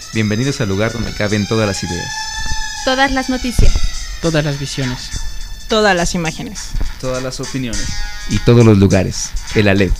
Bienvenidos al lugar donde caben todas las ideas, todas las noticias, todas las visiones, todas las imágenes, todas las opiniones y todos los lugares. El Aleph.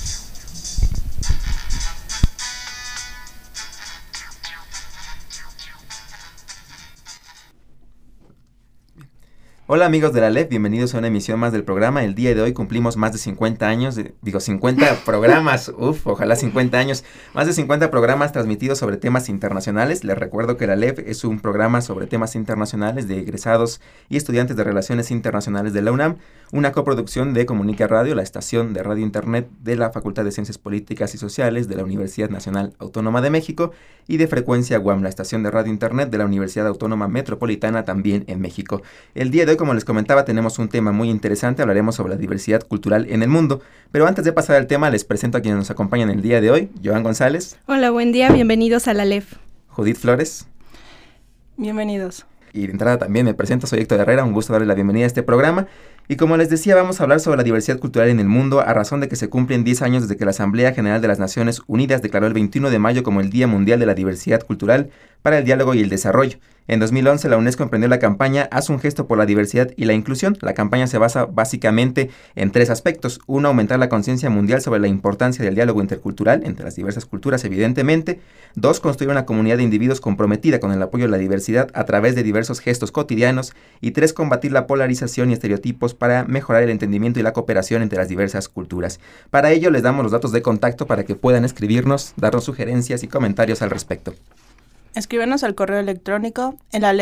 Hola amigos de la Aleph, bienvenidos a una emisión más del programa. El día de hoy cumplimos más de 50 años, 50 programas, ojalá 50 años, más de 50 programas transmitidos sobre temas internacionales. Les recuerdo que la Aleph es un programa sobre temas internacionales de egresados y estudiantes de Relaciones Internacionales de la UNAM, una coproducción de Comunica Radio, la estación de radio internet de la Facultad de Ciencias Políticas y Sociales de la Universidad Nacional Autónoma de México, y de Frecuencia UAM, la estación de radio internet de la Universidad Autónoma Metropolitana, también en México. El día de hoy, como les comentaba, tenemos un tema muy interesante. Hablaremos sobre la diversidad cultural en el mundo. Pero antes de pasar al tema, les presento a quienes nos acompañan el día de hoy. Joan González. Hola, buen día, bienvenidos a la Aleph. Judith Flores. Bienvenidos. Y de entrada también me presento, soy Héctor Herrera, un gusto darle la bienvenida a este programa. Y como les decía, vamos a hablar sobre la diversidad cultural en el mundo a razón de que se cumplen 10 años desde que la Asamblea General de las Naciones Unidas declaró el 21 de mayo como el Día Mundial de la Diversidad Cultural para el Diálogo y el Desarrollo. En 2011, la UNESCO emprendió la campaña Haz un gesto por la diversidad y la inclusión. La campaña se basa básicamente en 3 aspectos. 1, aumentar la conciencia mundial sobre la importancia del diálogo intercultural entre las diversas culturas, evidentemente. 2, construir una comunidad de individuos comprometida con el apoyo a la diversidad a través de diversos gestos cotidianos. Y 3, combatir la polarización y estereotipos para mejorar el entendimiento y la cooperación entre las diversas culturas. Para ello, les damos los datos de contacto para que puedan escribirnos, darnos sugerencias y comentarios al respecto. Escríbenos al correo electrónico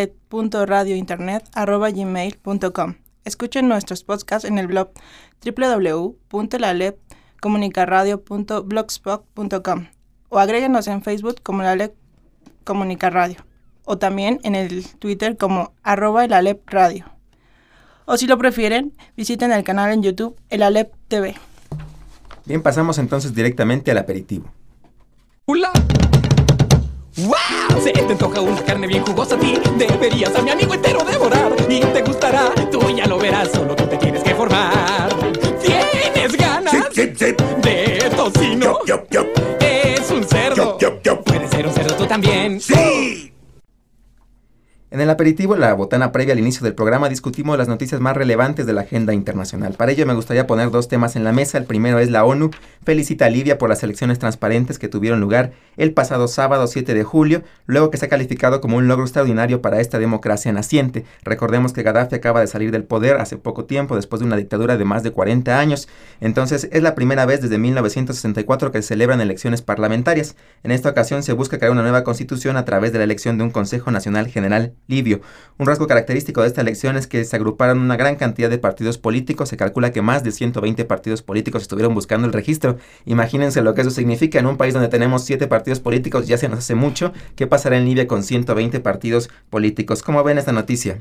elalep.radiointernet@gmail.com. Escuchen nuestros podcasts en el blog www.elalep.comunicaradio.blogspot.com o agréguenos en Facebook como la Aleph Comunica Radio, o también en el Twitter como @elalepradio. O si lo prefieren, visiten el canal en YouTube El Aleph TV. Bien, pasamos entonces directamente al aperitivo. ¡Hola! ¡Wow! Se te antoja una carne bien jugosa a ti. Deberías a mi amigo entero devorar. Y te gustará, tú ya lo verás. Solo tú te tienes que formar. ¿Tienes ganas? Sí. De tocino. Yup. Es un cerdo. Yup. Puedes ser un cerdo tú también. Sí. En el aperitivo, la botana previa al inicio del programa, discutimos las noticias más relevantes de la agenda internacional. Para ello me gustaría poner 2 temas en la mesa. El primero es la ONU felicita a Libia por las elecciones transparentes que tuvieron lugar el pasado sábado 7 de julio, luego que se ha calificado como un logro extraordinario para esta democracia naciente. Recordemos que Gaddafi acaba de salir del poder hace poco tiempo, después de una dictadura de más de 40 años. Entonces es la primera vez desde 1964 que se celebran elecciones parlamentarias. En esta ocasión se busca crear una nueva constitución a través de la elección de un Consejo Nacional General libio. Un rasgo característico de esta elección es que se agruparon una gran cantidad de partidos políticos. Se calcula que más de 120 partidos políticos estuvieron buscando el registro. Imagínense lo que eso significa en un país donde tenemos 7 partidos políticos, ya se nos hace mucho. ¿Qué pasará en Libia con 120 partidos políticos? ¿Cómo ven esta noticia?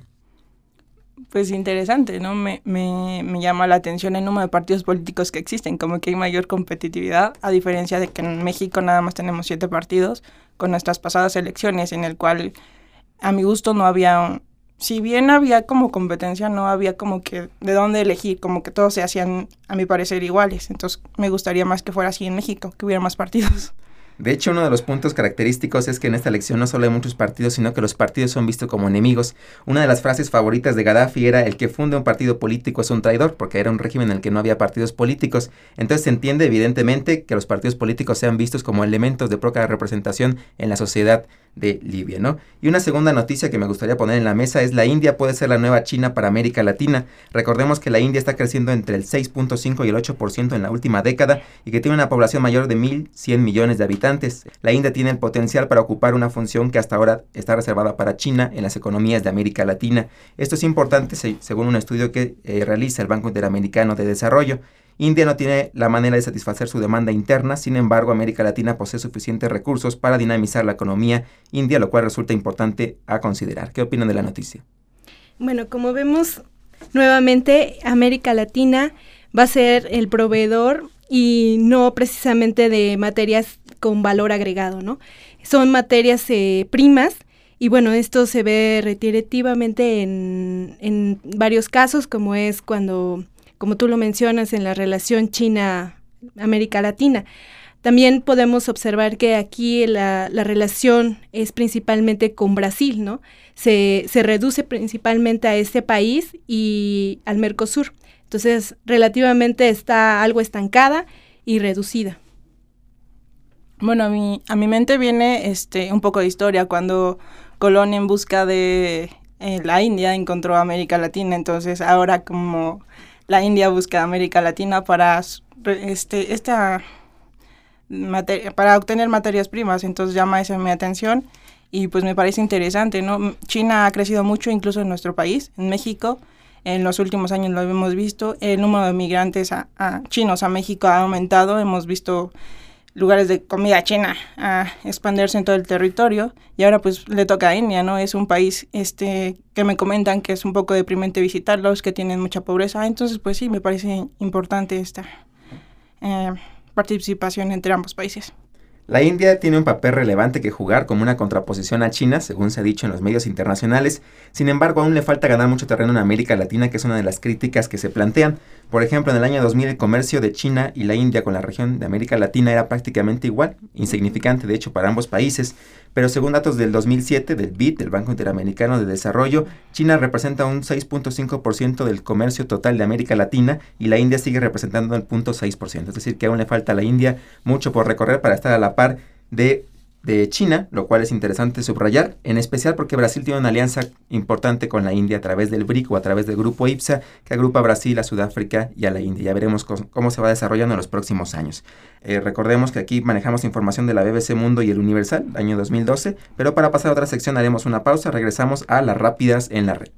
Pues interesante, ¿no? Me llama la atención el número de partidos políticos que existen, como que hay mayor competitividad, a diferencia de que en México nada más tenemos 7 partidos, con nuestras pasadas elecciones, en el cual a mi gusto no había, si bien había como competencia, no había como que de dónde elegir, como que todos se hacían, a mi parecer, iguales. Entonces me gustaría más que fuera así en México, que hubiera más partidos. De hecho, uno de los puntos característicos es que en esta elección no solo hay muchos partidos, sino que los partidos son vistos como enemigos. Una de las frases favoritas de Gaddafi era: el que funde un partido político es un traidor, porque era un régimen en el que no había partidos políticos. Entonces se entiende evidentemente que los partidos políticos sean vistos como elementos de poca representación en la sociedad de Libia, ¿no? Y una segunda noticia que me gustaría poner en la mesa es: la India puede ser la nueva China para América Latina. Recordemos que la India está creciendo entre el 6.5 y el 8% en la última década y que tiene una población mayor de 1.100 millones de habitantes. La India tiene el potencial para ocupar una función que hasta ahora está reservada para China en las economías de América Latina. Esto es importante según un estudio que realiza el Banco Interamericano de Desarrollo. India no tiene la manera de satisfacer su demanda interna, sin embargo, América Latina posee suficientes recursos para dinamizar la economía india, lo cual resulta importante a considerar. ¿Qué opinan de la noticia? Bueno, como vemos, nuevamente América Latina va a ser el proveedor y no precisamente de materias con valor agregado, ¿no? Son materias primas y bueno, esto se ve reiterativamente en varios casos, como es cuando, como tú lo mencionas, en la relación China-América Latina. También podemos observar que aquí la relación es principalmente con Brasil, ¿no? Se reduce principalmente a este país y al Mercosur. Entonces, relativamente está algo estancada y reducida. Bueno, a mi mente viene un poco de historia, cuando Colón en busca de la India encontró América Latina, entonces ahora como la India busca América Latina para para obtener materias primas, entonces llama esa mi atención y pues me parece interesante, ¿no? China ha crecido mucho incluso en nuestro país, en México. En los últimos años lo hemos visto, el número de migrantes chinos a México ha aumentado, hemos visto lugares de comida china a expandirse en todo el territorio, y ahora pues le toca a India, ¿no? Es un país que me comentan que es un poco deprimente visitarlos, que tienen mucha pobreza, entonces pues sí, me parece importante esta participación entre ambos países. La India tiene un papel relevante que jugar como una contraposición a China, según se ha dicho en los medios internacionales. Sin embargo, aún le falta ganar mucho terreno en América Latina, que es una de las críticas que se plantean. Por ejemplo, en el año 2000 el comercio de China y la India con la región de América Latina era prácticamente igual, insignificante de hecho para ambos países, pero según datos del 2007 del BID, del Banco Interamericano de Desarrollo, China representa un 6.5% del comercio total de América Latina y la India sigue representando el 0.6%, es decir que aún le falta a la India mucho por recorrer para estar a la par de China, lo cual es interesante subrayar, en especial porque Brasil tiene una alianza importante con la India a través del BRIC o a través del grupo IPSA, que agrupa a Brasil, a Sudáfrica y a la India. Ya veremos cómo se va desarrollando en los próximos años. Recordemos que aquí manejamos información de la BBC Mundo y el Universal, año 2012, pero para pasar a otra sección haremos una pausa, regresamos a las rápidas en la red.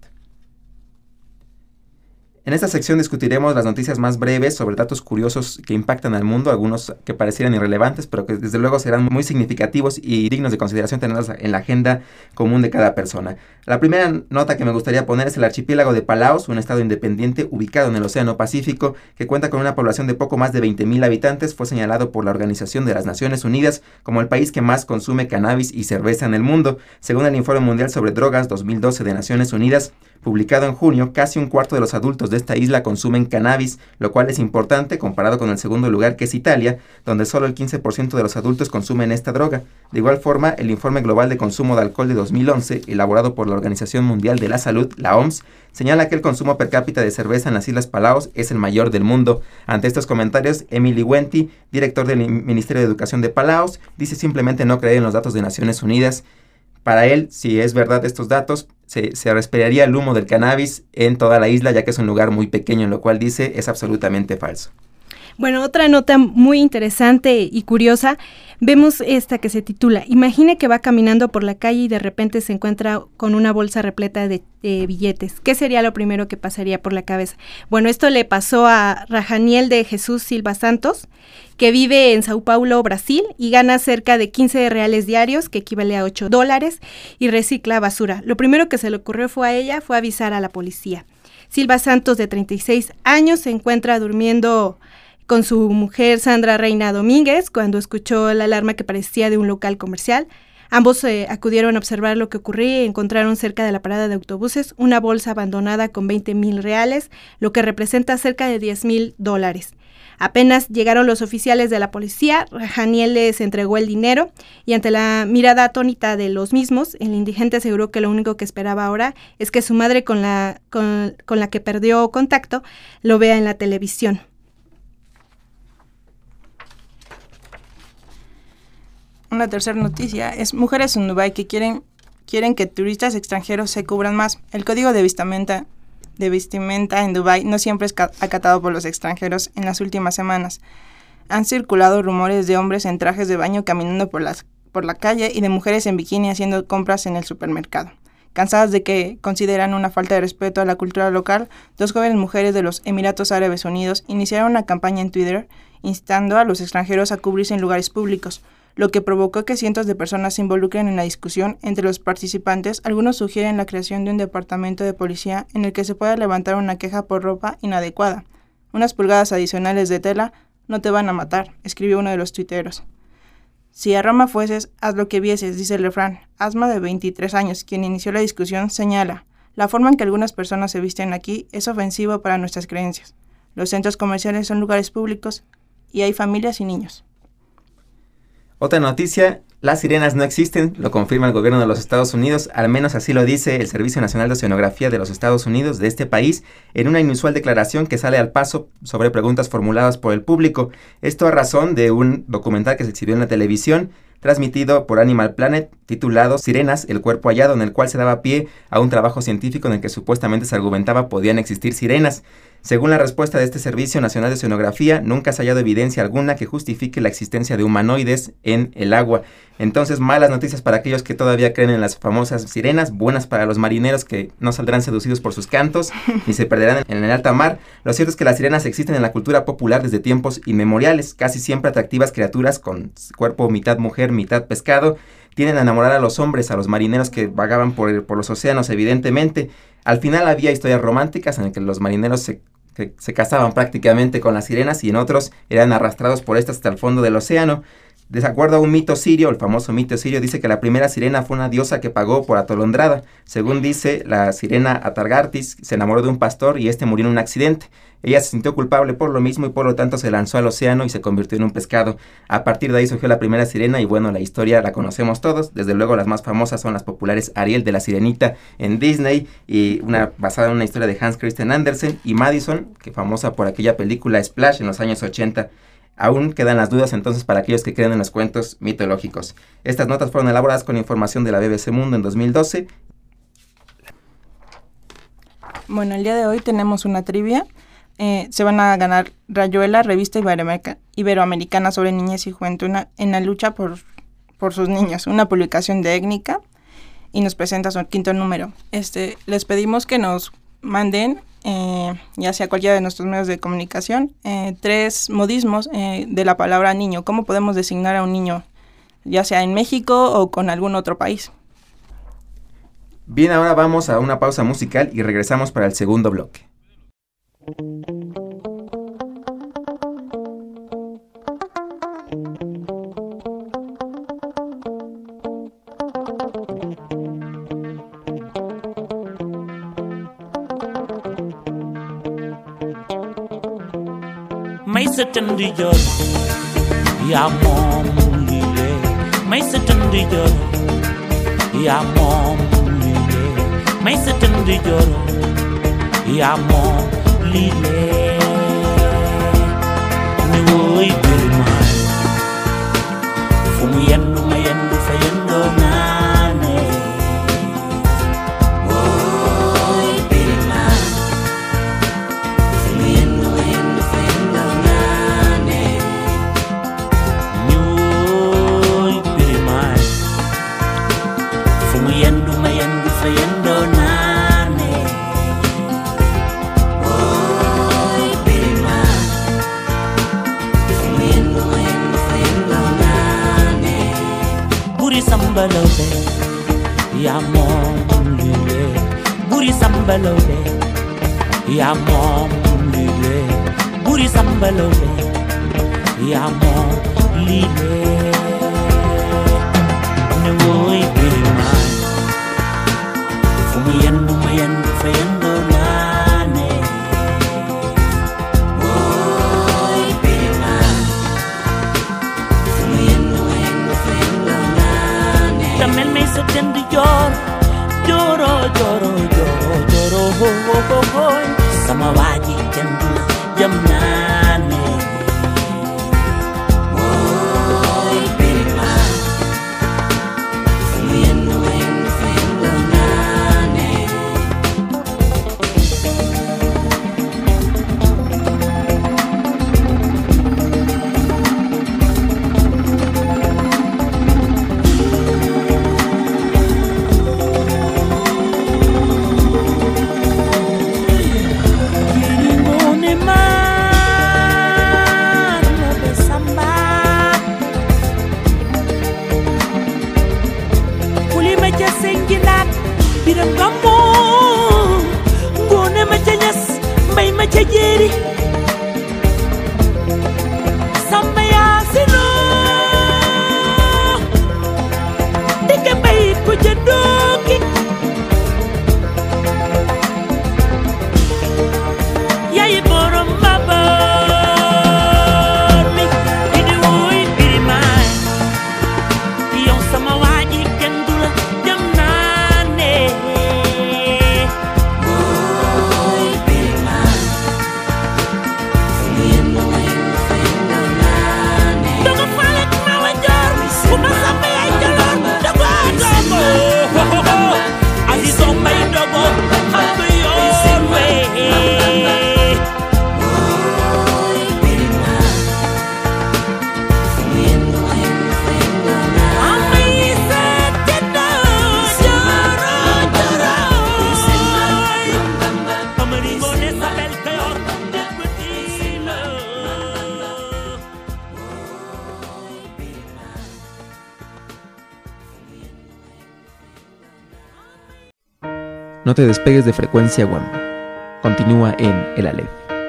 En esta sección discutiremos las noticias más breves sobre datos curiosos que impactan al mundo, algunos que parecieran irrelevantes, pero que desde luego serán muy significativos y dignos de consideración tenerlos en la agenda común de cada persona. La primera nota que me gustaría poner es el archipiélago de Palaos, un estado independiente ubicado en el Océano Pacífico, que cuenta con una población de poco más de 20,000 habitantes. Fue señalado por la Organización de las Naciones Unidas como el país que más consume cannabis y cerveza en el mundo. Según el Informe Mundial sobre Drogas 2012 de Naciones Unidas, publicado en junio, casi un cuarto de los adultos de esta isla consumen cannabis, lo cual es importante comparado con el segundo lugar, que es Italia, donde solo el 15% de los adultos consumen esta droga. De igual forma, el Informe Global de Consumo de Alcohol de 2011, elaborado por la Organización Mundial de la Salud, la OMS, señala que el consumo per cápita de cerveza en las Islas Palaos es el mayor del mundo. Ante estos comentarios, Emily Wenti, director del Ministerio de Educación de Palaos, dice simplemente no creer en los datos de Naciones Unidas. Para él, si es verdad estos datos, se respiraría el humo del cannabis en toda la isla, ya que es un lugar muy pequeño, lo cual dice es absolutamente falso. Bueno, otra nota muy interesante y curiosa, vemos esta que se titula: Imagine que va caminando por la calle y de repente se encuentra con una bolsa repleta de billetes. ¿Qué sería lo primero que pasaría por la cabeza? Bueno, esto le pasó a Rajaniel de Jesús Silva Santos, que vive en Sao Paulo, Brasil, y gana cerca de 15 reales diarios, que equivale a $8, y recicla basura. Lo primero que se le ocurrió fue avisar a la policía. Silva Santos, de 36 años, se encuentra durmiendo con su mujer Sandra Reina Domínguez cuando escuchó la alarma que parecía de un local comercial. Ambos acudieron a observar lo que ocurría y encontraron cerca de la parada de autobuses una bolsa abandonada con 20,000 reales, lo que representa cerca de $10,000. Apenas llegaron los oficiales de la policía, Rajaniel les entregó el dinero y ante la mirada atónita de los mismos, el indigente aseguró que lo único que esperaba ahora es que su madre, con la que perdió contacto, lo vea en la televisión. Una tercera noticia es mujeres en Dubái que quieren que turistas extranjeros se cubran más. El código de vestimenta en Dubái no siempre es acatado por los extranjeros. En las últimas semanas han circulado rumores de hombres en trajes de baño caminando por la calle y de mujeres en bikini haciendo compras en el supermercado. Cansadas de que consideran una falta de respeto a la cultura local, 2 jóvenes mujeres de los Emiratos Árabes Unidos iniciaron una campaña en Twitter instando a los extranjeros a cubrirse en lugares públicos, lo que provocó que cientos de personas se involucren en la discusión. Entre los participantes, algunos sugieren la creación de un departamento de policía en el que se pueda levantar una queja por ropa inadecuada. Unas pulgadas adicionales de tela no te van a matar, escribió uno de los tuiteros. Si a Roma fueses, haz lo que vieses, dice el refrán. Asma, de 23 años, quien inició la discusión, señala: la forma en que algunas personas se visten aquí es ofensiva para nuestras creencias. Los centros comerciales son lugares públicos y hay familias y niños. Otra noticia, las sirenas no existen, lo confirma el gobierno de los Estados Unidos, al menos así lo dice el Servicio Nacional de Oceanografía de los Estados Unidos de este país, en una inusual declaración que sale al paso sobre preguntas formuladas por el público. Esto a razón de un documental que se exhibió en la televisión, transmitido por Animal Planet, titulado Sirenas, el cuerpo hallado, en el cual se daba pie a un trabajo científico en el que supuestamente se argumentaba podían existir sirenas. Según la respuesta de este Servicio Nacional de Oceanografía, nunca se ha hallado evidencia alguna que justifique la existencia de humanoides en el agua. Entonces, malas noticias para aquellos que todavía creen en las famosas sirenas, buenas para los marineros que no saldrán seducidos por sus cantos ni se perderán en el alta mar. Lo cierto es que las sirenas existen en la cultura popular desde tiempos inmemoriales, casi siempre atractivas criaturas con cuerpo mitad mujer, mitad pescado. Tienden a enamorar a los hombres, a los marineros que vagaban por los océanos, evidentemente. Al final había historias románticas en las que los marineros se casaban prácticamente con las sirenas y en otros eran arrastrados por estas hasta el fondo del océano. De acuerdo a un mito sirio, el famoso mito sirio, dice que la primera sirena fue una diosa que pagó por atolondrada. Según dice, la sirena Atargatis se enamoró de un pastor y este murió en un accidente. Ella se sintió culpable por lo mismo y por lo tanto se lanzó al océano y se convirtió en un pescado. A partir de ahí surgió la primera sirena y bueno, la historia la conocemos todos. Desde luego las más famosas son las populares Ariel de la Sirenita en Disney y una basada en una historia de Hans Christian Andersen, y Madison, que famosa por aquella película Splash en los años 80. Aún quedan las dudas entonces para aquellos que creen en los cuentos mitológicos. Estas notas fueron elaboradas con información de la BBC Mundo en 2012. Bueno, el día de hoy tenemos una trivia. Se van a ganar Rayuela, revista iberoamericana sobre niñez y juventud en la lucha por sus niños, una publicación de Étnica, y nos presenta su 5º número. Les pedimos que nos manden, ya sea cualquiera de nuestros medios de comunicación, 3 modismos de la palabra niño. ¿Cómo podemos designar a un niño, ya sea en México o con algún otro país? Bien, ahora vamos a una pausa musical y regresamos para el segundo bloque. May sa tandiyor ya mom lile may sa tandiyor ya mom lile may sa tandiyor ya mom lile ni woy birman fumu yendu mayendu fayendo nane woy birman fumu yendu mayendu fayendo nane ni woy birman fumu yendu mayendu fayendo nane woy birman fumu yendu mayendu fayendo nane buri sambalobe ya mom lile buri sambalobe ya mom lile buri sambalobe ya mom lile ne woy birman fumu yendu mayendu fayendo nane woy birman fumu yendu mayendu fayendo nane tamel me so tendi joro ho ho ho sama waji tendi jamnane woy birman fumu yendu mayendu fayendo nane Kiringone man lobe samba Kuli meja sengilat biram gammo Ngone meja nyas mbay meja jeri Samba yasino Dike bay ko jadoki Yayi borom baba mi ini woy birman No te despegues de Frecuencia UAM. Continúa en El Aleph.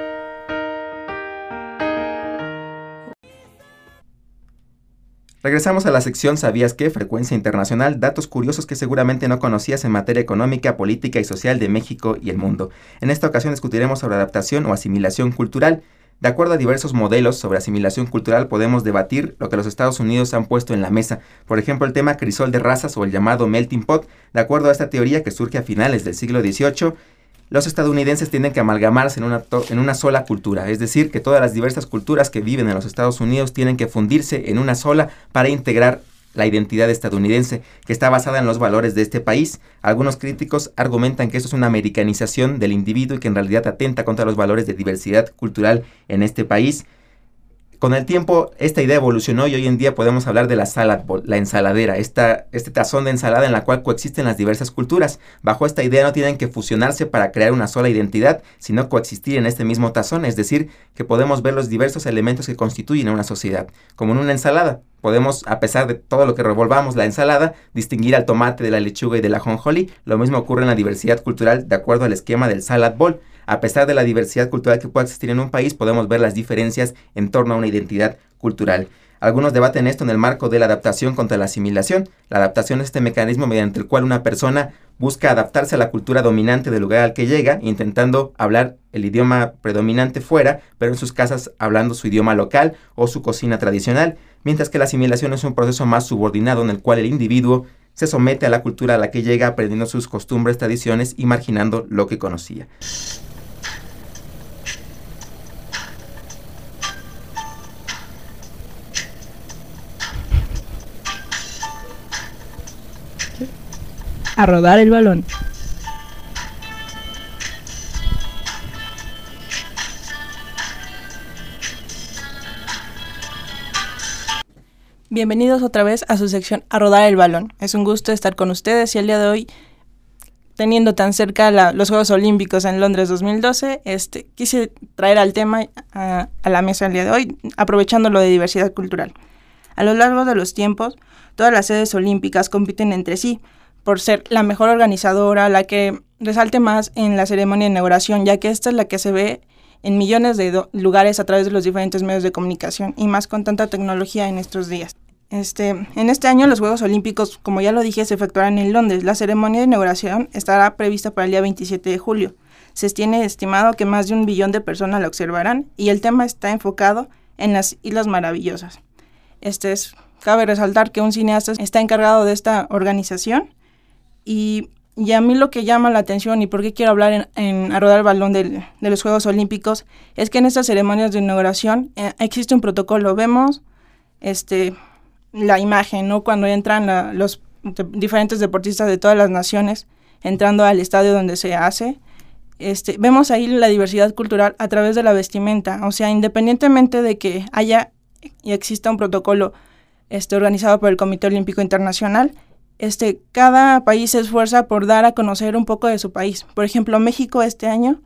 Regresamos a la sección ¿Sabías qué? Frecuencia Internacional, datos curiosos que seguramente no conocías en materia económica, política y social de México y el mundo. En esta ocasión discutiremos sobre adaptación o asimilación cultural. De acuerdo a diversos modelos sobre asimilación cultural, podemos debatir lo que los Estados Unidos han puesto en la mesa. Por ejemplo, el tema crisol de razas o el llamado melting pot. De acuerdo a esta teoría que surge a finales del siglo XVIII, los estadounidenses tienen que amalgamarse en una sola cultura, es decir, que todas las diversas culturas que viven en los Estados Unidos tienen que fundirse en una sola para integrar la identidad estadounidense, que está basada en los valores de este país. Algunos críticos argumentan que esto es una americanización del individuo y que en realidad atenta contra los valores de diversidad cultural en este país. Con el tiempo, esta idea evolucionó y hoy en día podemos hablar de la salad bowl, la ensaladera, este tazón de ensalada en la cual coexisten las diversas culturas. Bajo esta idea no tienen que fusionarse para crear una sola identidad, sino coexistir en este mismo tazón, es decir, que podemos ver los diversos elementos que constituyen a una sociedad. Como en una ensalada, podemos, a pesar de todo lo que revolvamos la ensalada, distinguir al tomate de la lechuga y del ajonjolí. Lo mismo ocurre en la diversidad cultural de acuerdo al esquema del salad bowl. A pesar de la diversidad cultural que pueda existir en un país, podemos ver las diferencias en torno a una identidad cultural. Algunos debaten esto en el marco de la adaptación contra la asimilación. La adaptación es este mecanismo mediante el cual una persona busca adaptarse a la cultura dominante del lugar al que llega, intentando hablar el idioma predominante fuera, pero en sus casas hablando su idioma local o su cocina tradicional, mientras que la asimilación es un proceso más subordinado en el cual el individuo se somete a la cultura a la que llega, aprendiendo sus costumbres, tradiciones y marginando lo que conocía. A rodar el balón. Bienvenidos otra vez a su sección A rodar el balón. Es un gusto estar con ustedes y el día de hoy, teniendo tan cerca los Juegos Olímpicos en Londres 2012, quise traer al tema a la mesa el día de hoy, aprovechando lo de diversidad cultural. A lo largo de los tiempos, todas las sedes olímpicas compiten entre sí, por ser la mejor organizadora, la que resalte más en la ceremonia de inauguración, ya que esta es la que se ve en millones de lugares a través de los diferentes medios de comunicación, y más con tanta tecnología en estos días. En este año los Juegos Olímpicos, como ya lo dije, se efectuarán en Londres. La ceremonia de inauguración estará prevista para el día 27 de julio. Se tiene estimado que más de 1 billón de personas la observarán, y el tema está enfocado en las Islas Maravillosas. Cabe resaltar que un cineasta está encargado de esta organización. Y a mí lo que llama la atención y por qué quiero hablar en A rodar el balón de los Juegos Olímpicos es que en estas ceremonias de inauguración existe un protocolo. Vemos la imagen, ¿no? Cuando entran los diferentes deportistas de todas las naciones entrando al estadio donde se hace. Vemos ahí la diversidad cultural a través de la vestimenta. O sea, independientemente de que haya y exista un protocolo organizado por el Comité Olímpico Internacional, cada país se esfuerza por dar a conocer un poco de su país. Por ejemplo, México este año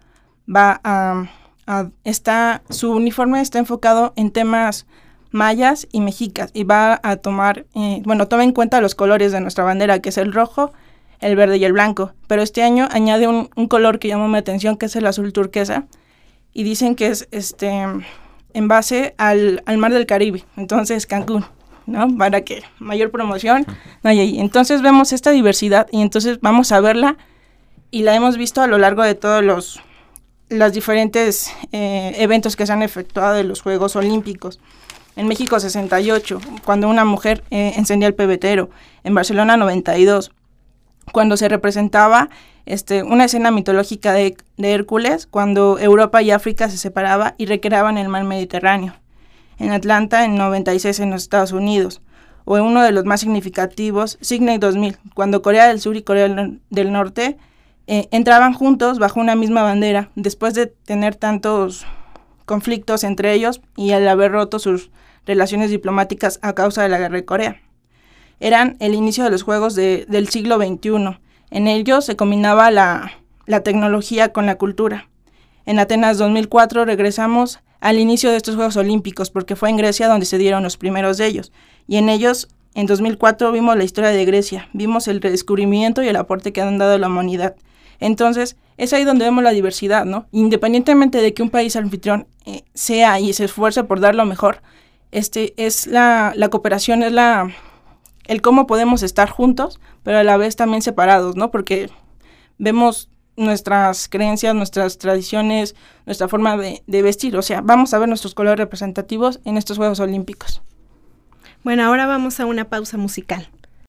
su uniforme está enfocado en temas mayas y mexicas, y va a toma en cuenta los colores de nuestra bandera, que es el rojo, el verde y el blanco. Pero este año añade un color que llamó mi atención, que es el azul turquesa, y dicen que es en base al mar del Caribe, entonces Cancún, ¿no? Para que mayor promoción no hay ahí. Entonces vemos esta diversidad y entonces vamos a verla, y la hemos visto a lo largo de todos los diferentes eventos que se han efectuado de los Juegos Olímpicos. En México 68, cuando una mujer encendía el pebetero. En Barcelona 92, cuando se representaba una escena mitológica de Hércules, cuando Europa y África se separaban y recreaban el mar Mediterráneo. En Atlanta, en 96, en los Estados Unidos. O en uno de los más significativos, Sydney 2000, cuando Corea del Sur y Corea del Norte entraban juntos bajo una misma bandera, después de tener tantos conflictos entre ellos y al haber roto sus relaciones diplomáticas a causa de la guerra de Corea. Eran el inicio de los Juegos del siglo XXI. En ellos se combinaba la tecnología con la cultura. En Atenas 2004 regresamos al inicio de estos Juegos Olímpicos, porque fue en Grecia donde se dieron los primeros de ellos. Y en ellos, en 2004, vimos la historia de Grecia, vimos el redescubrimiento y el aporte que han dado a la humanidad. Entonces, es ahí donde vemos la diversidad, ¿no? Independientemente de que un país anfitrión sea y se esfuerce por dar lo mejor, es la cooperación, es el cómo podemos estar juntos, pero a la vez también separados, ¿no? Porque vemos nuestras creencias, nuestras tradiciones, nuestra forma de vestir, o sea, vamos a ver nuestros colores representativos en estos Juegos Olímpicos. Bueno, ahora vamos a una pausa musical.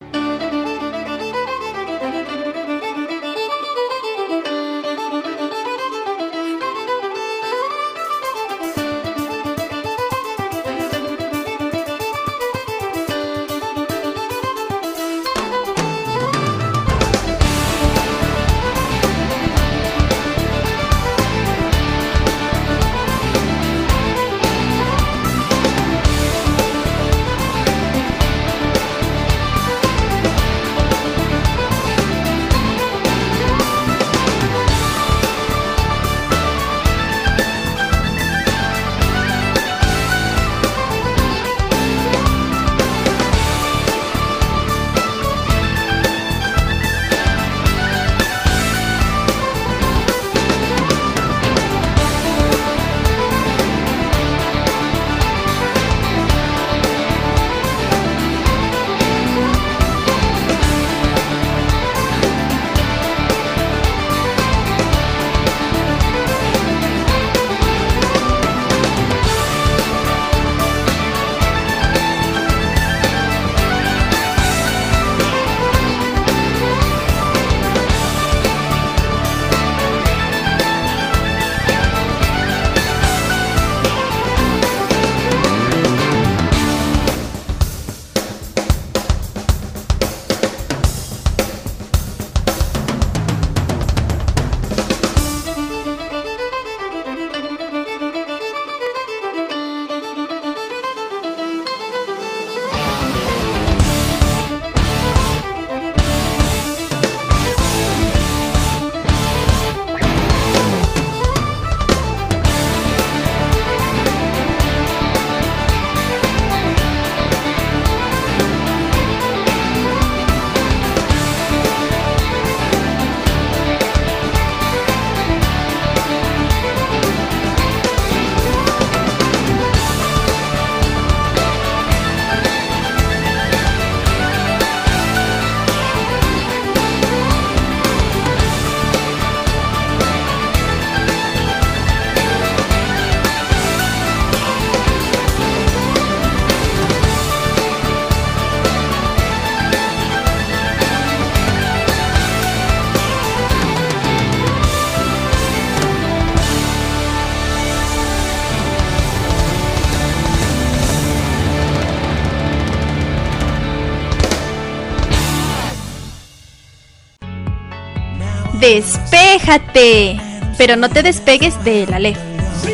¡Despéjate! Pero no te despegues de la Aleph.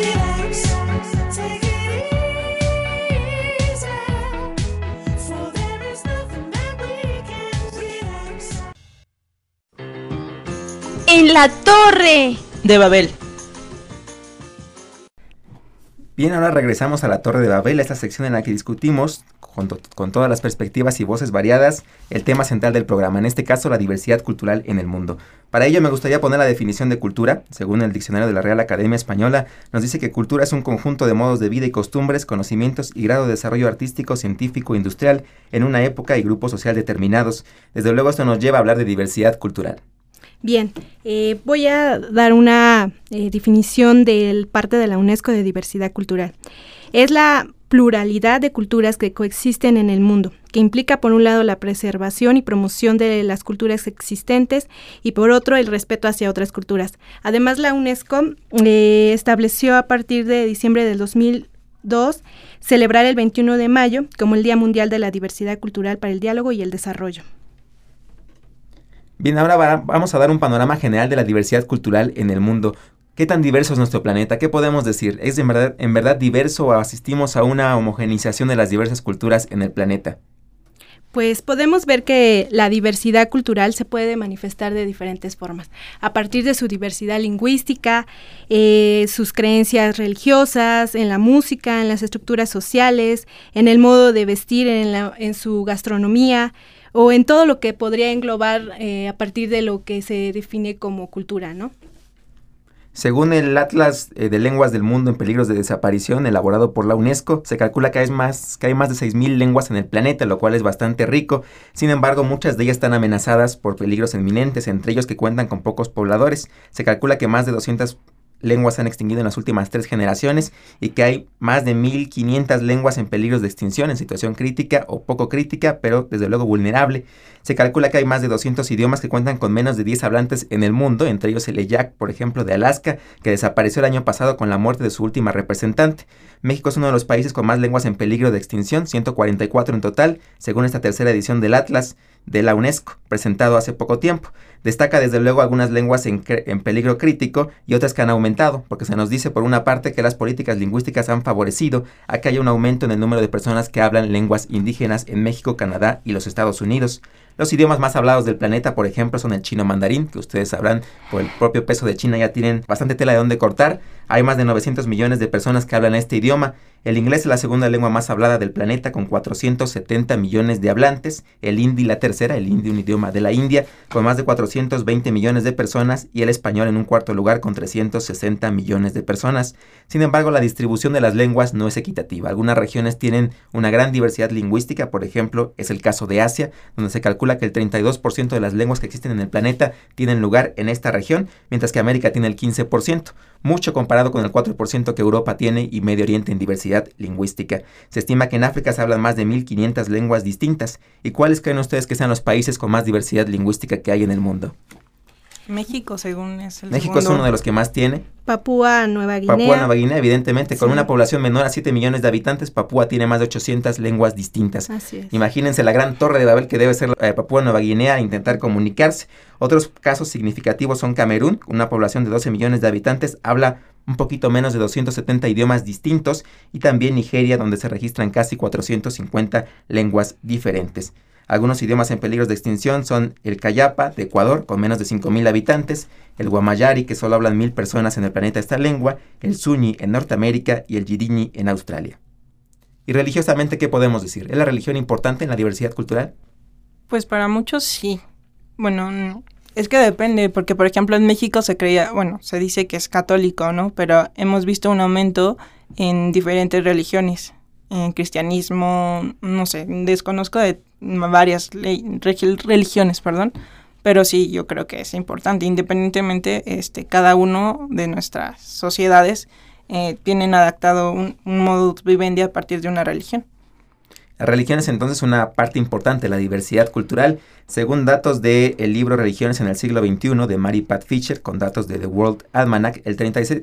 En la Torre de Babel. Bien, ahora regresamos a la Torre de Babel, esta sección en la que discutimos con todas las perspectivas y voces variadas el tema central del programa, en este caso la diversidad cultural en el mundo. Para ello me gustaría poner la definición de cultura. Según el diccionario de la Real Academia Española, nos dice que cultura es un conjunto de modos de vida y costumbres, conocimientos y grado de desarrollo artístico, científico, industrial en una época y grupo social determinados. Desde luego esto nos lleva a hablar de diversidad cultural. Bien, voy a dar una definición del parte de la UNESCO de diversidad cultural. Es la pluralidad de culturas que coexisten en el mundo, que implica por un lado la preservación y promoción de las culturas existentes y por otro el respeto hacia otras culturas. Además, la UNESCO estableció a partir de diciembre del 2002 celebrar el 21 de mayo como el Día Mundial de la Diversidad Cultural para el Diálogo y el Desarrollo. Bien, ahora vamos a dar un panorama general de la diversidad cultural en el mundo. ¿Qué tan diverso es nuestro planeta? ¿Qué podemos decir? ¿Es en verdad diverso o asistimos a una homogenización de las diversas culturas en el planeta? Pues podemos ver que la diversidad cultural se puede manifestar de diferentes formas, a partir de su diversidad lingüística, sus creencias religiosas, en la música, en las estructuras sociales, en el modo de vestir, en su gastronomía, o en todo lo que podría englobar a partir de lo que se define como cultura, ¿no? Según el Atlas de Lenguas del Mundo en Peligros de Desaparición, elaborado por la UNESCO, se calcula que hay más de 6.000 lenguas en el planeta, lo cual es bastante rico. Sin embargo, muchas de ellas están amenazadas por peligros inminentes, entre ellos que cuentan con pocos pobladores. Se calcula que más de 200 lenguas se han extinguido en las últimas 3 generaciones y que hay más de 1.500 lenguas en peligros de extinción, en situación crítica o poco crítica, pero desde luego vulnerable. Se calcula que hay más de 200 idiomas que cuentan con menos de 10 hablantes en el mundo, entre ellos el Eyak, por ejemplo, de Alaska, que desapareció el año pasado con la muerte de su última representante. México es uno de los países con más lenguas en peligro de extinción, 144 en total, según esta tercera edición del Atlas de la UNESCO, presentado hace poco tiempo. Destaca desde luego algunas lenguas en peligro crítico y otras que han aumentado, porque se nos dice por una parte que las políticas lingüísticas han favorecido a que haya un aumento en el número de personas que hablan lenguas indígenas en México, Canadá y los Estados Unidos. Los idiomas más hablados del planeta, por ejemplo, son el chino mandarín, que ustedes sabrán, por el propio peso de China ya tienen bastante tela de dónde cortar. Hay más de 900 millones de personas que hablan este idioma. El inglés es la segunda lengua más hablada del planeta, con 470 millones de hablantes. El hindi la tercera, el hindi un idioma de la India, con más de 420 millones de personas. Y el español en un cuarto lugar, con 360 millones de personas. Sin embargo, la distribución de las lenguas no es equitativa. Algunas regiones tienen una gran diversidad lingüística, por ejemplo, es el caso de Asia, donde se calcula que el 32% de las lenguas que existen en el planeta tienen lugar en esta región, mientras que América tiene el 15%, mucho comparado con el 4% que Europa tiene y Medio Oriente en diversidad lingüística. Se estima que en África se hablan más de 1.500 lenguas distintas. ¿Y cuáles creen ustedes que sean los países con más diversidad lingüística que hay en el mundo? México, según es el México segundo. es uno de los que más tiene. Papúa Nueva Guinea. Papúa Nueva Guinea, evidentemente, con Sí. una población menor a 7 millones de habitantes, Papúa tiene más de 800 lenguas distintas. Así es. Imagínense la gran torre de Babel que debe ser Papúa Nueva Guinea a intentar comunicarse. Otros casos significativos son Camerún, con una población de 12 millones de habitantes, habla un poquito menos de 270 idiomas distintos, y también Nigeria, donde se registran casi 450 lenguas diferentes. Algunos idiomas en peligro de extinción son el Cayapa, de Ecuador, con menos de 5.000 habitantes, el Guamayari, que solo hablan 1.000 personas en el planeta esta lengua, el Zuni en Norteamérica y el Yidini en Australia. Y religiosamente, ¿qué podemos decir? ¿Es la religión importante en la diversidad cultural? Pues para muchos sí. Bueno, es que depende, porque por ejemplo en México se dice que es católico, ¿no? Pero hemos visto un aumento en diferentes religiones. En cristianismo, no sé, desconozco de varias religiones, pero sí, yo creo que es importante. Independientemente, cada uno de nuestras sociedades tienen adaptado un modus vivendi a partir de una religión. La religión es entonces una parte importante de la diversidad cultural. Según datos del libro Religiones en el siglo XXI de Mary Pat Fisher, con datos de The World Almanac, el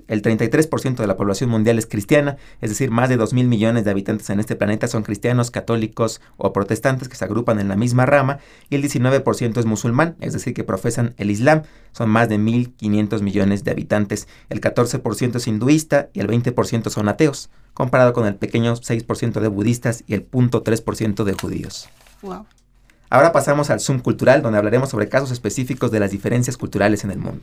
33% de la población mundial es cristiana, es decir, más de 2.000 millones de habitantes en este planeta son cristianos, católicos o protestantes que se agrupan en la misma rama, y el 19% es musulmán, es decir, que profesan el Islam. Son más de 1.500 millones de habitantes. El 14% es hinduista y el 20% son ateos, comparado con el pequeño 6% de budistas y el 0.3% de judíos. Wow. Ahora pasamos al Zoom cultural, donde hablaremos sobre casos específicos de las diferencias culturales en el mundo.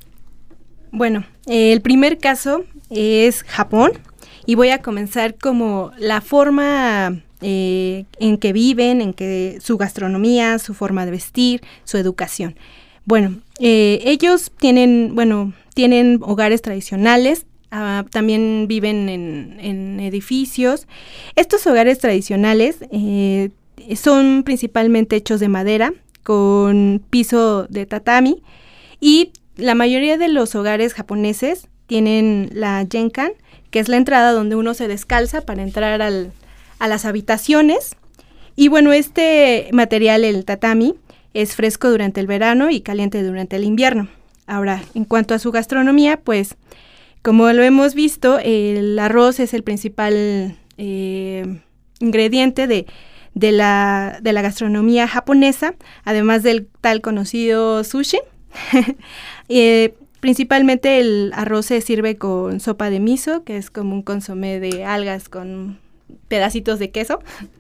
Bueno, el primer caso es Japón, y voy a comenzar como la forma en que viven, en que su gastronomía, su forma de vestir, su educación. Bueno, ellos tienen hogares tradicionales. También viven en edificios. Estos hogares tradicionales son principalmente hechos de madera, con piso de tatami, y la mayoría de los hogares japoneses tienen la genkan, que es la entrada donde uno se descalza para entrar a las habitaciones. Y bueno, este material, el tatami, es fresco durante el verano y caliente durante el invierno. Ahora, en cuanto a su gastronomía, pues como lo hemos visto, el arroz es el principal ingrediente de la gastronomía japonesa, además del tal conocido sushi. Principalmente el arroz se sirve con sopa de miso, que es como un consomé de algas con pedacitos de queso.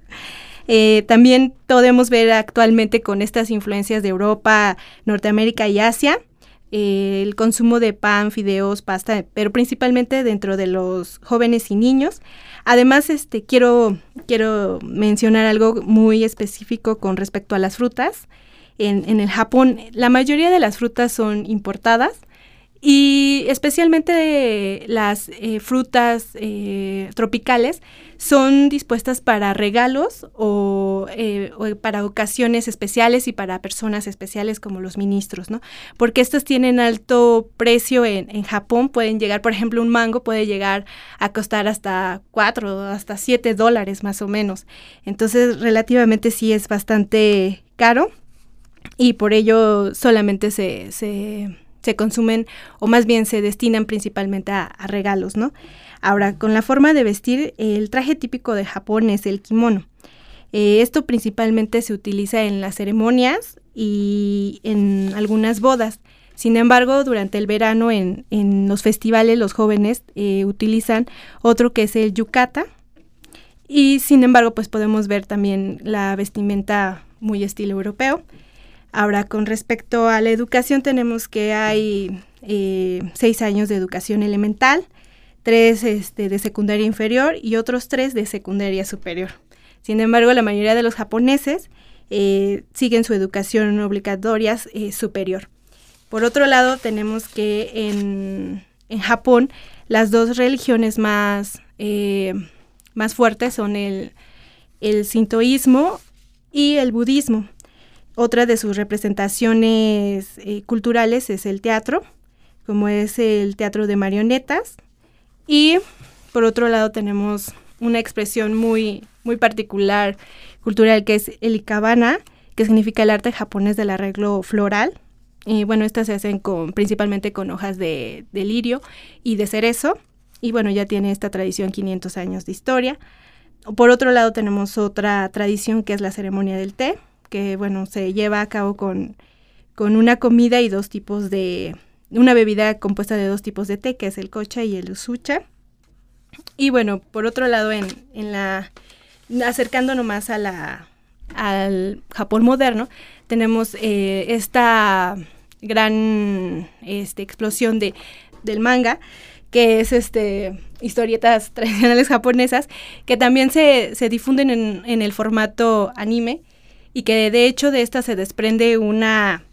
También podemos ver actualmente con estas influencias de Europa, Norteamérica y Asia, el consumo de pan, fideos, pasta, pero principalmente dentro de los jóvenes y niños. Además, quiero mencionar algo muy específico con respecto a las frutas. En el Japón, la mayoría de las frutas son importadas y especialmente las frutas tropicales son dispuestas para regalos o para ocasiones especiales y para personas especiales como los ministros, ¿no? Porque estas tienen alto precio en Japón. Pueden llegar, por ejemplo, un mango puede llegar a costar hasta $4, hasta $7 más o menos. Entonces, relativamente sí es bastante caro y por ello solamente se consumen, o más bien se destinan principalmente a regalos, ¿no? Ahora, con la forma de vestir, el traje típico de Japón es el kimono. Esto principalmente se utiliza en las ceremonias y en algunas bodas. Sin embargo, durante el verano en los festivales los jóvenes utilizan otro que es el yukata. Y sin embargo, pues podemos ver también la vestimenta muy estilo europeo. Ahora, con respecto a la educación, tenemos que hay 6 años de educación elemental, 3 de secundaria inferior y otros 3 de secundaria superior. Sin embargo, la mayoría de los japoneses siguen su educación obligatoria superior. Por otro lado, tenemos que en Japón las 2 religiones más fuertes son el sintoísmo y el budismo. Otra de sus representaciones culturales es el teatro, como es el teatro de marionetas. Y por otro lado tenemos una expresión muy, muy particular cultural que es el ikebana, que significa el arte japonés del arreglo floral. Y bueno, estas se hacen principalmente con hojas de lirio y de cerezo. Y bueno, ya tiene esta tradición 500 años de historia. Por otro lado tenemos otra tradición que es la ceremonia del té, que bueno, se lleva a cabo con una comida y una bebida compuesta de 2 tipos de té, que es el kocha y el usucha. Y bueno, por otro lado, acercándonos más al Japón moderno, tenemos esta gran explosión del manga, que es historietas tradicionales japonesas, que también se difunden en el formato anime, y que de hecho de esta se desprende una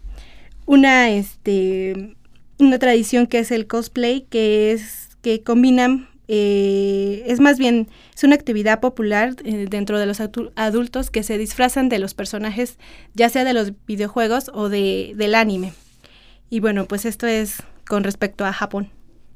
tradición que es el cosplay, que combinan, es una actividad popular dentro de los adultos que se disfrazan de los personajes, ya sea de los videojuegos o del anime. Y bueno, pues esto es con respecto a Japón.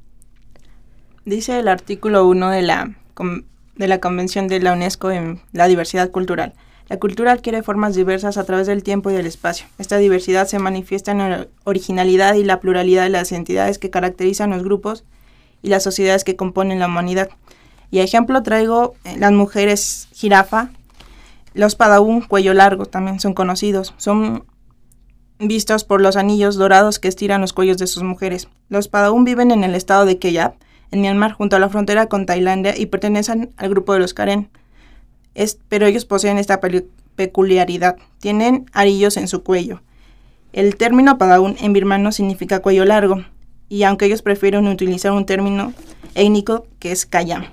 Dice el artículo 1 de la Convención de la UNESCO en la diversidad cultural. La cultura adquiere formas diversas a través del tiempo y del espacio. Esta diversidad se manifiesta en la originalidad y la pluralidad de las entidades que caracterizan los grupos y las sociedades que componen la humanidad. Y ejemplo traigo las mujeres jirafa, los padaún, cuello largo, también son conocidos. Son vistos por los anillos dorados que estiran los cuellos de sus mujeres. Los padaún viven en el estado de Keyab, en Myanmar, junto a la frontera con Tailandia, y pertenecen al grupo de los Karen. Pero ellos poseen esta peculiaridad. Tienen arillos en su cuello. El término padaún en birmano significa cuello largo, y aunque ellos prefieren utilizar un término étnico que es kayam.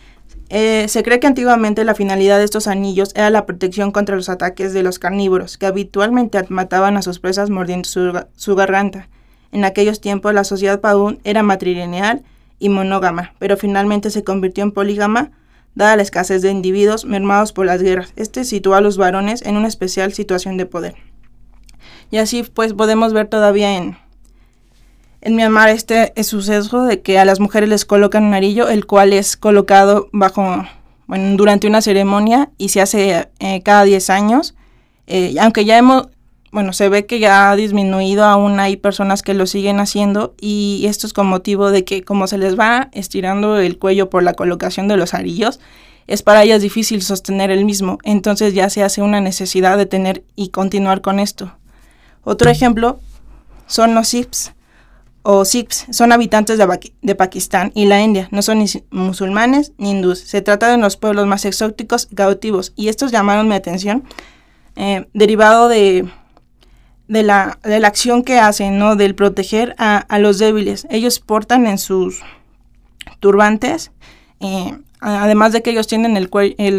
Se cree que antiguamente la finalidad de estos anillos era la protección contra los ataques de los carnívoros, que habitualmente mataban a sus presas mordiendo su garganta. En aquellos tiempos la sociedad padaún era matrilineal y monógama, pero finalmente se convirtió en polígama, dada la escasez de individuos mermados por las guerras. Sitúa a los varones en una especial situación de poder. Y así pues podemos ver todavía en Myanmar es suceso de que a las mujeres les colocan un anillo, el cual es colocado durante una ceremonia y se hace cada 10 años. Aunque ya se ve que ya ha disminuido, aún hay personas que lo siguen haciendo, y esto es con motivo de que como se les va estirando el cuello por la colocación de los anillos, es para ellas difícil sostener el mismo, entonces ya se hace una necesidad de tener y continuar con esto. Otro ejemplo son los Sikhs o Sikhs, son habitantes de Pakistán y la India, no son ni musulmanes ni hindúes, se trata de los pueblos más exóticos y cautivos, y estos llamaron mi atención, derivado de de la acción que hacen, ¿no? Del proteger a los débiles. Ellos portan en sus turbantes, además de que ellos tienen el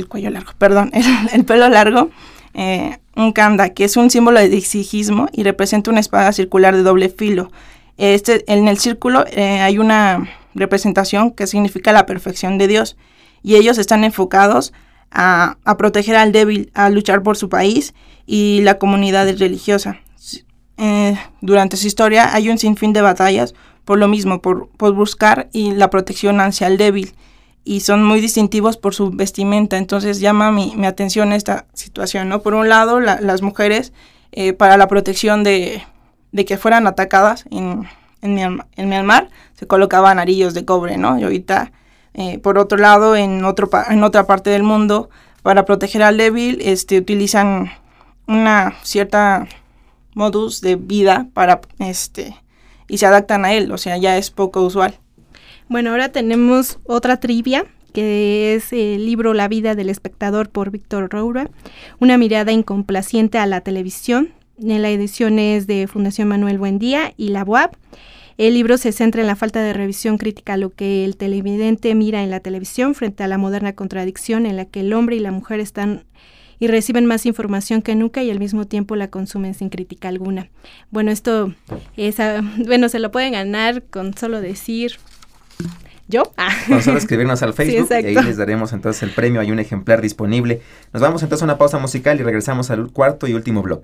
pelo largo, un kanda, que es un símbolo de sijismo y representa una espada circular de doble filo. En el círculo hay una representación que significa la perfección de Dios, y ellos están enfocados a proteger al débil, a luchar por su país y la comunidad religiosa. Durante su historia hay un sinfín de batallas por lo mismo, por buscar y la protección hacia el débil, y son muy distintivos por su vestimenta. Entonces llama mi atención esta situación, ¿no? Por un lado, las mujeres, para la protección de que fueran atacadas en Myanmar, se colocaban anillos de cobre, ¿no? Y ahorita, por otro lado, en otra parte del mundo, para proteger al débil, utilizan una cierta modus de vida y se adaptan a él, o sea, ya es poco usual. Bueno, ahora tenemos otra trivia, que es el libro La vida del espectador por Víctor Roura, una mirada incomplaciente a la televisión. La edición es de Fundación Manuel Buendía y la UAP. El libro se centra en la falta de revisión crítica a lo que el televidente mira en la televisión frente a la moderna contradicción en la que el hombre y la mujer están y reciben más información que nunca y al mismo tiempo la consumen sin crítica alguna. Bueno, esto es, se lo pueden ganar con solo decir yo. Con solo escribirnos al Facebook, sí, y ahí les daremos entonces el premio. Hay un ejemplar disponible. Nos vamos entonces a una pausa musical y regresamos al cuarto y último bloque.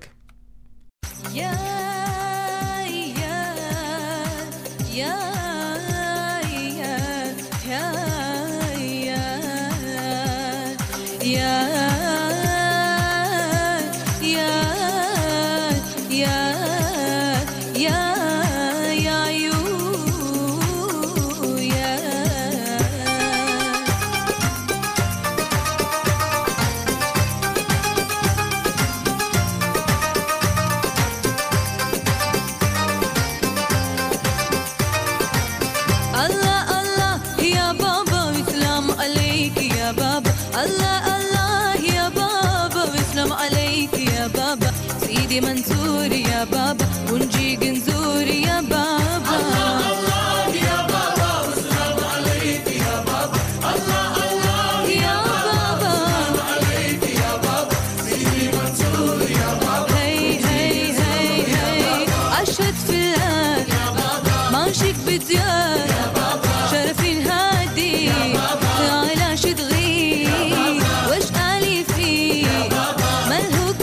منصور يا بابا ونجيك نزور يا بابا الله الله يا بابا والسلام عليك يا بابا الله الله يا بابا والسلام عليك يا بابا سيدي منصور يا بابا هي هي هي هي أشهد في الله يا بابا ماشيك بديار يا بابا شرفي الهادي يا بابا علاش تغيب واش قالي فيه ملهوك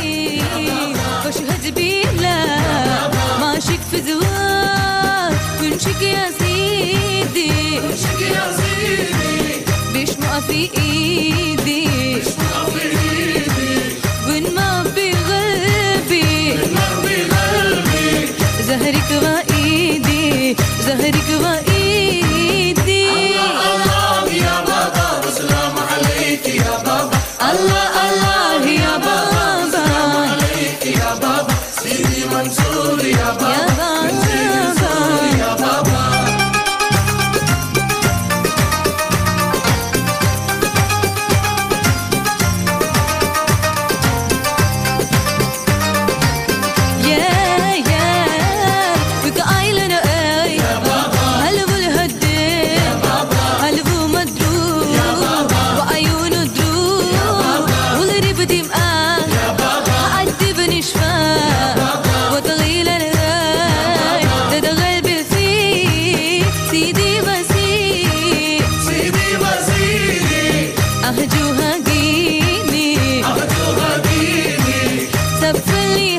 فاشهد بالله ماشيك في زواج كنشك يا سيدي كنشك يا سيدي بيش ما في ايدي بيش ما في ايدي وين ما في قلبي وين ما في قلبي زهرك وايدي زهرك وايدي الله الله يا بابا والسلام عليك يا بابا الله الله يا بابا يا بابا سيدي منصور يا بابا منصور يا بابا بك عيلنا اي يا بابا هلبو الهدي يا بابا هلبو مدروب يا بابا وعيونه دروب والغريب دمقان يا بابا عذبني شفاه وتغيل الهاي تدغل بالفيه سيدي وزيري سيدي وزيري أهجوها ديني أهجوها ديني سفلي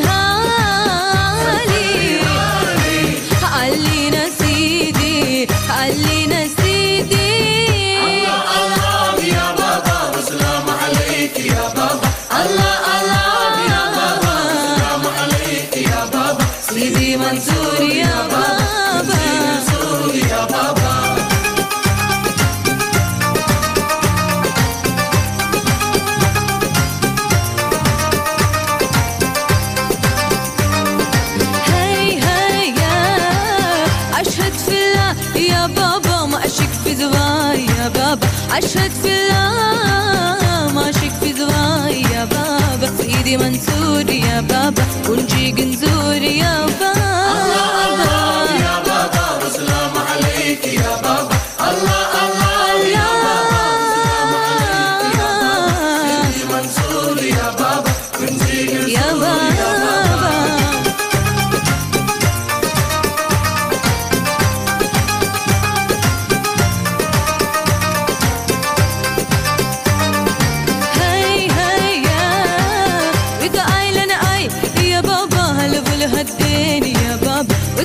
علينا سيدي علينا سيدي الله الله يا بابا والسلام عليك يا بابا الله الله يا بابا والسلام عليك يا بابا سيدي منصور يا بابا منصور يا بابا يا بابا ما أشك في ذواي يا بابا أشهد في الله ما أشك في ذواي يا بابا سيدي منصور يا بابا ونجيك نزور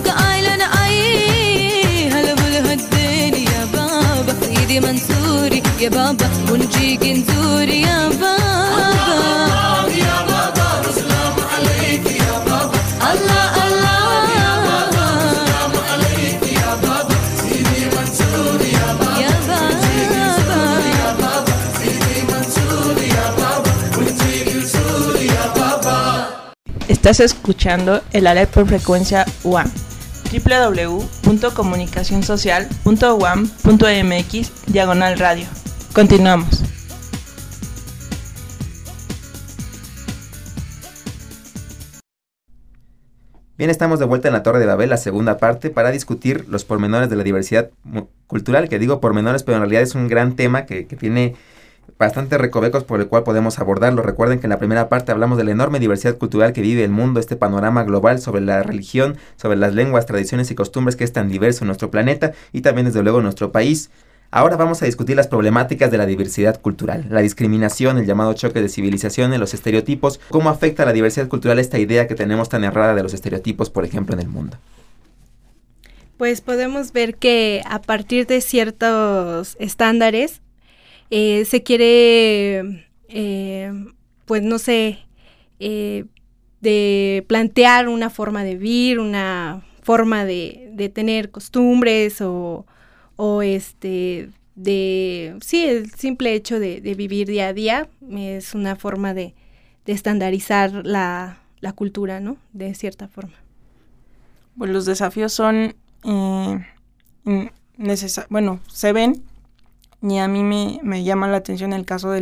لك عايلة أنا هلا بالهالدنيا يا بابا سيدي منصوري يا بابا ونجيك نزوري يا بابا يا بابا السلام عليك يا بابا الله الله يا بابا السلام عليك يا بابا سيدي منصوري يا بابا يا بابا سيدي منصوري يا بابا ونجيك نزوري يا بابا. Estás escuchando el ALEP por frecuencia UAM. www.comunicacionsocial.uam.mx/radio. Continuamos. Bien, estamos de vuelta en la Torre de Babel, la segunda parte, para discutir los pormenores de la diversidad cultural, que digo pormenores, pero en realidad es un gran tema que tiene bastantes recovecos por el cual podemos abordarlo. Recuerden que en la primera parte hablamos de la enorme diversidad cultural que vive el mundo, este panorama global sobre la religión, sobre las lenguas, tradiciones y costumbres que es tan diverso en nuestro planeta y también desde luego en nuestro país. Ahora vamos a discutir las problemáticas de la diversidad cultural, la discriminación, el llamado choque de civilizaciones, los estereotipos, cómo afecta a la diversidad cultural esta idea que tenemos tan errada de los estereotipos, por ejemplo, en el mundo. Pues podemos ver que a partir de ciertos estándares se quiere, pues no sé, de plantear una forma de vivir, una forma de tener costumbres o sí, el simple hecho de vivir día a día es una forma de estandarizar la cultura, ¿no? De cierta forma. Pues los desafíos son se ven, y a mí me llama la atención el caso de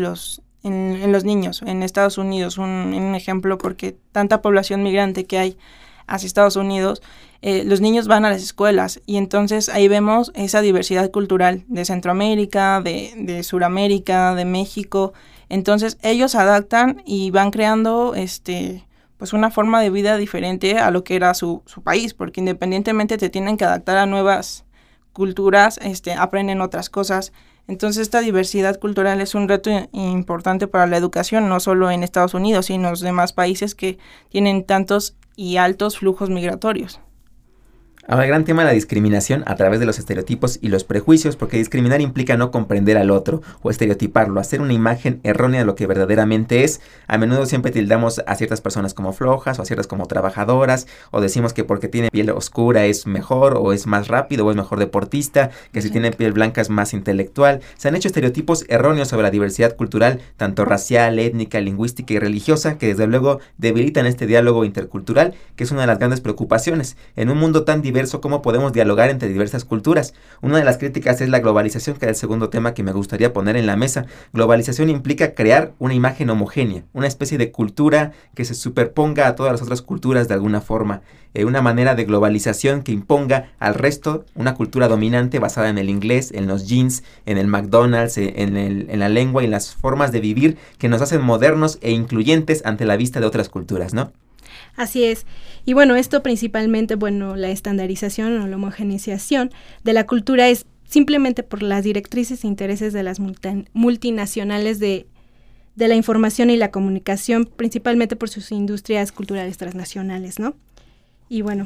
en los niños en Estados Unidos, un ejemplo, porque tanta población migrante que hay hacia Estados Unidos, los niños van a las escuelas y entonces ahí vemos esa diversidad cultural de Centroamérica, de Suramérica, de México. Entonces ellos adaptan y van creando pues una forma de vida diferente a lo que era su país, porque independientemente te tienen que adaptar a nuevas culturas, aprenden otras cosas. Entonces esta diversidad cultural es un reto importante para la educación, no solo en Estados Unidos, sino en los demás países que tienen tantos y altos flujos migratorios. Ahora, el gran tema de la discriminación a través de los estereotipos y los prejuicios, porque discriminar implica no comprender al otro o estereotiparlo, hacer una imagen errónea de lo que verdaderamente es. A menudo siempre tildamos a ciertas personas como flojas o a ciertas como trabajadoras, o decimos que porque tiene piel oscura es mejor o es más rápido o es mejor deportista, que si tiene piel blanca es más intelectual. Se han hecho estereotipos erróneos sobre la diversidad cultural, tanto racial, étnica, lingüística y religiosa, que desde luego debilitan este diálogo intercultural, que es una de las grandes preocupaciones. En un mundo tan diverso, cómo podemos dialogar entre diversas culturas. Una de las críticas es la globalización, que es el segundo tema que me gustaría poner en la mesa. Globalización implica crear una imagen homogénea, una especie de cultura que se superponga a todas las otras culturas de alguna forma. Una manera de globalización que imponga al resto una cultura dominante basada en el inglés, en los jeans, en el McDonald's, en la lengua y en las formas de vivir que nos hacen modernos e incluyentes ante la vista de otras culturas, ¿no? Así es. Y bueno, esto principalmente, la estandarización o la homogeneización de la cultura es simplemente por las directrices e intereses de las multinacionales de la información y la comunicación, principalmente por sus industrias culturales transnacionales, ¿no? Y bueno.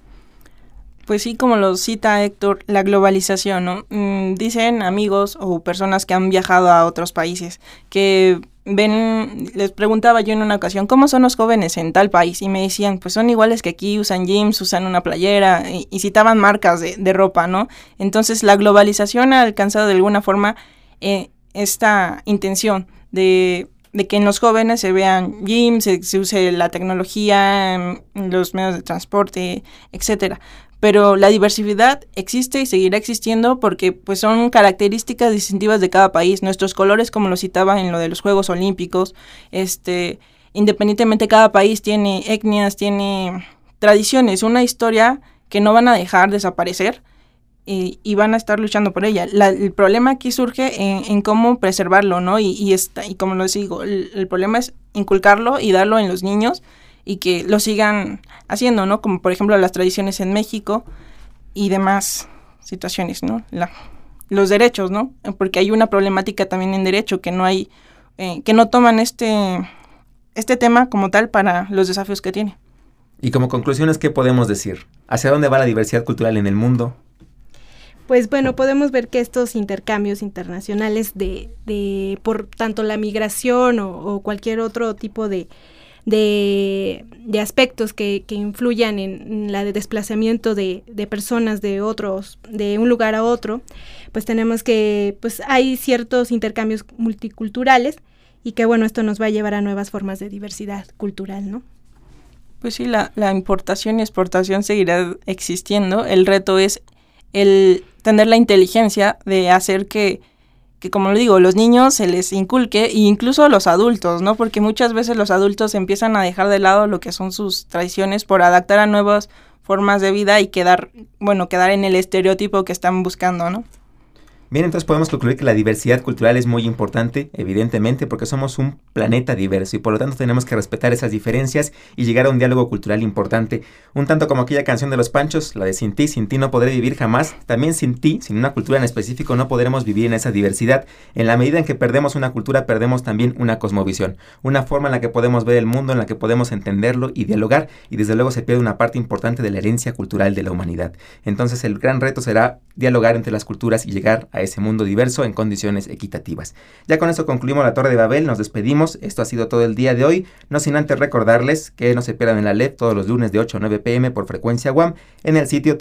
Pues sí, como lo cita Héctor, la globalización, ¿no? Dicen amigos o personas que han viajado a otros países que les preguntaba yo en una ocasión, ¿cómo son los jóvenes en tal país? Y me decían, pues son iguales que aquí, usan jeans, usan una playera, y citaban marcas de ropa, ¿no? Entonces la globalización ha alcanzado de alguna forma esta intención de que en los jóvenes se vean jeans, se use la tecnología, los medios de transporte, etcétera. Pero la diversidad existe y seguirá existiendo porque pues son características distintivas de cada país. Nuestros colores, como lo citaba en lo de los Juegos Olímpicos, independientemente cada país tiene etnias, tiene tradiciones, una historia que no van a dejar desaparecer y van a estar luchando por ella. El problema aquí surge en cómo preservarlo, ¿no? Y como lo digo, el problema es inculcarlo y darlo en los niños y que lo sigan haciendo, ¿no? Como por ejemplo las tradiciones en México y demás situaciones, ¿no? Los derechos, ¿no? Porque hay una problemática también en derecho que no hay, que no toman este tema como tal para los desafíos que tiene. Y como conclusiones, ¿qué podemos decir? ¿Hacia dónde va la diversidad cultural en el mundo? Pues bueno, podemos ver que estos intercambios internacionales por tanto la migración o cualquier otro tipo de aspectos que influyan en la de desplazamiento de personas de un lugar a otro, pues tenemos que, pues hay ciertos intercambios multiculturales y que bueno, esto nos va a llevar a nuevas formas de diversidad cultural, ¿no? Pues sí, la importación y exportación seguirá existiendo. El reto es el tener la inteligencia de hacer que como lo digo, los niños se les inculque, e incluso los adultos, ¿no? Porque muchas veces los adultos empiezan a dejar de lado lo que son sus tradiciones por adaptar a nuevas formas de vida y quedar en el estereotipo que están buscando, ¿no? Bien, entonces podemos concluir que la diversidad cultural es muy importante, evidentemente, porque somos un planeta diverso y por lo tanto tenemos que respetar esas diferencias y llegar a un diálogo cultural importante. Un tanto como aquella canción de Los Panchos, la de sin ti no podré vivir jamás. También sin ti, sin una cultura en específico, no podremos vivir en esa diversidad. En la medida en que perdemos una cultura, perdemos también una cosmovisión, una forma en la que podemos ver el mundo, en la que podemos entenderlo y dialogar, y desde luego se pierde una parte importante de la herencia cultural de la humanidad. Entonces el gran reto será dialogar entre las culturas y llegar a ese mundo diverso en condiciones equitativas. Ya con eso concluimos la Torre de Babel, nos despedimos, esto ha sido todo el día de hoy, no sin antes recordarles que no se pierdan en la LEF todos los lunes de 8 a 9 pm por frecuencia UAM en el sitio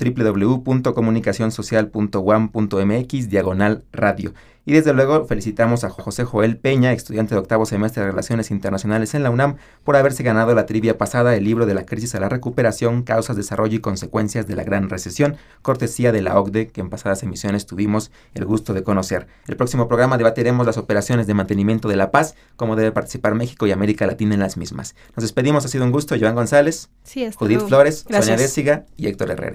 www.comunicacionsocial.uam.mx/radio. Y desde luego felicitamos a José Joel Peña, estudiante de octavo semestre de Relaciones Internacionales en la UNAM, por haberse ganado la trivia pasada el libro de la crisis a la recuperación, causas, desarrollo y consecuencias de la gran recesión, cortesía de la OCDE, que en pasadas emisiones tuvimos el gusto de conocer. El próximo programa debatiremos las operaciones de mantenimiento de la paz, cómo debe participar México y América Latina en las mismas. Nos despedimos, ha sido un gusto. Joan González, sí, Judith Flores, Gracias. Sonia Déciga y Héctor Herrera.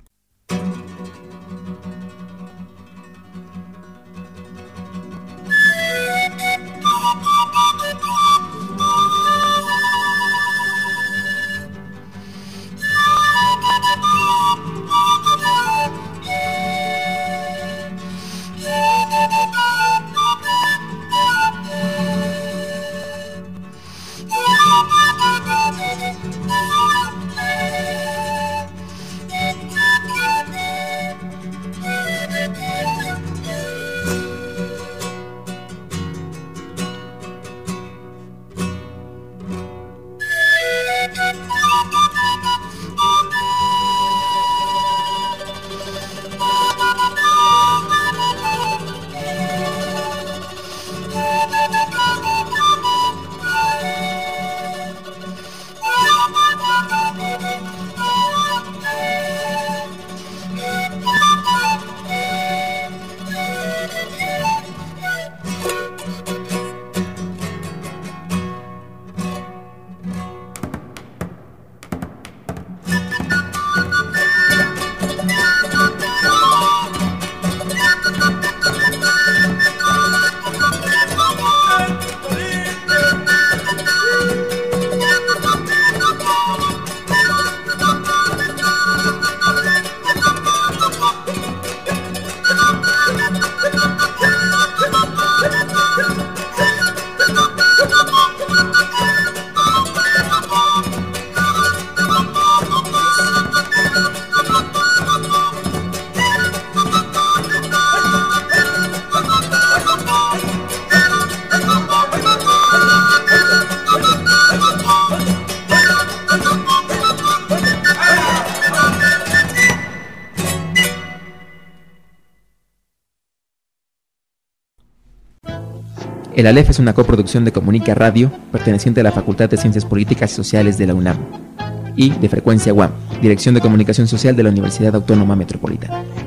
El Aleph es una coproducción de Comunica Radio, perteneciente a la Facultad de Ciencias Políticas y Sociales de la UNAM, y de Frecuencia UAM, Dirección de Comunicación Social de la Universidad Autónoma Metropolitana.